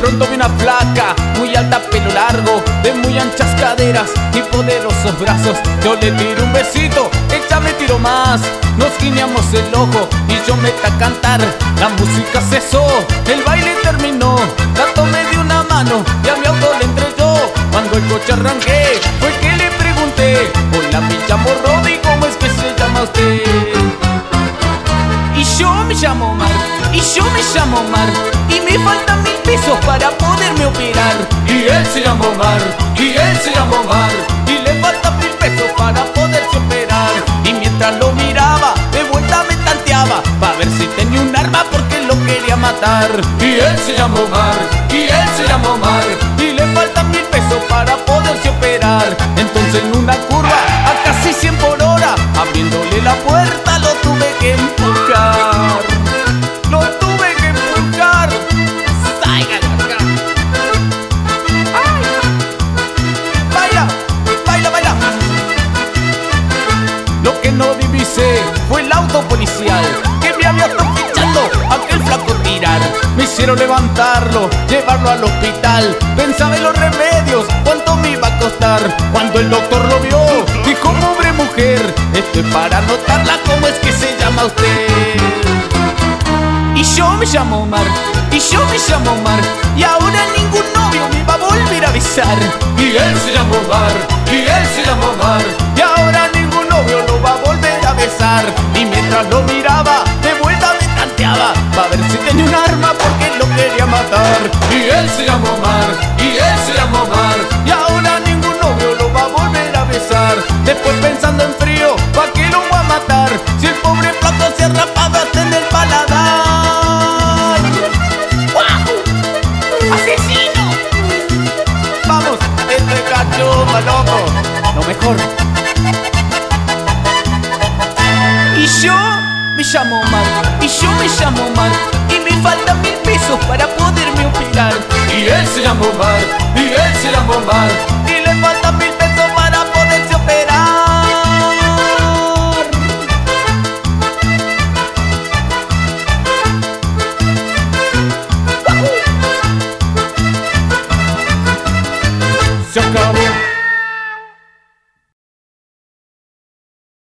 pronto vi una flaca, muy alta, pelo largo, de muy anchas caderas y poderosos brazos. Yo le tiro un besito, ella me tiró más. Nos guiñamos el ojo y yo me eché a cantar. La música cesó, el baile terminó. La tomé de una mano y a mi auto le entré yo. Cuando el coche arranqué, fue que le pregunté: hola, me llamo Rodi, ¿cómo es que se llama usted? Y yo me llamo Omar, y yo me llamo Omar, y me faltan 1000 pesos para poderme operar. Y él se llama Omar, y él se llama Omar, y le faltan 1000 pesos para poderse operar. Y mientras lo miraba, de vuelta me tanteaba, pa' ver si tenía un arma porque lo quería matar. y él se llama Omar, y él se llama Omar, Y le faltan 1000 pesos para poderse operar. Entonces en una curva, a casi 100 por hora, abriéndole la puerta, lo tuve que empujar. Lo tuve que empujar. ¡Salgan acá! ¡Ay! ¡Baila! ¡Baila, baila! Lo que no divisé fue el auto policial que me había estado fichando aquel flaco tirar. Me hicieron levantarlo, llevarlo al hospital. Pensaba en los remedios, cuánto me iba a costar. Cuando el doctor lo vio, dijo: pobre mujer, esto es para anotarla, ¿cómo es que se llama usted? Y yo me llamo Omar, y yo me llamo Omar, y ahora ningún novio me va a volver a besar. y él se llama Omar, y él se llama Omar, Y ahora ningún novio lo va a volver a besar. Y mientras lo miraba, de vuelta me tanteaba, pa' ver si tenía un arma porque lo quería matar. y él se llama Omar, y él se llama Omar, Y ahora ningún novio lo va a volver a besar. Después pensando en frío, ¿pa' qué lo voy a matar? Si el pobre flaco se ha rapado hasta en el paladar. ¡Guau! ¡Asesino! Vamos, este cachupa, loco. Lo mejor. Y yo me llamo Omar, y yo me llamo Omar, y me faltan 1000 pesos para poderme operar. y él se llama Omar, y él se llama Omar, Y le faltan 1000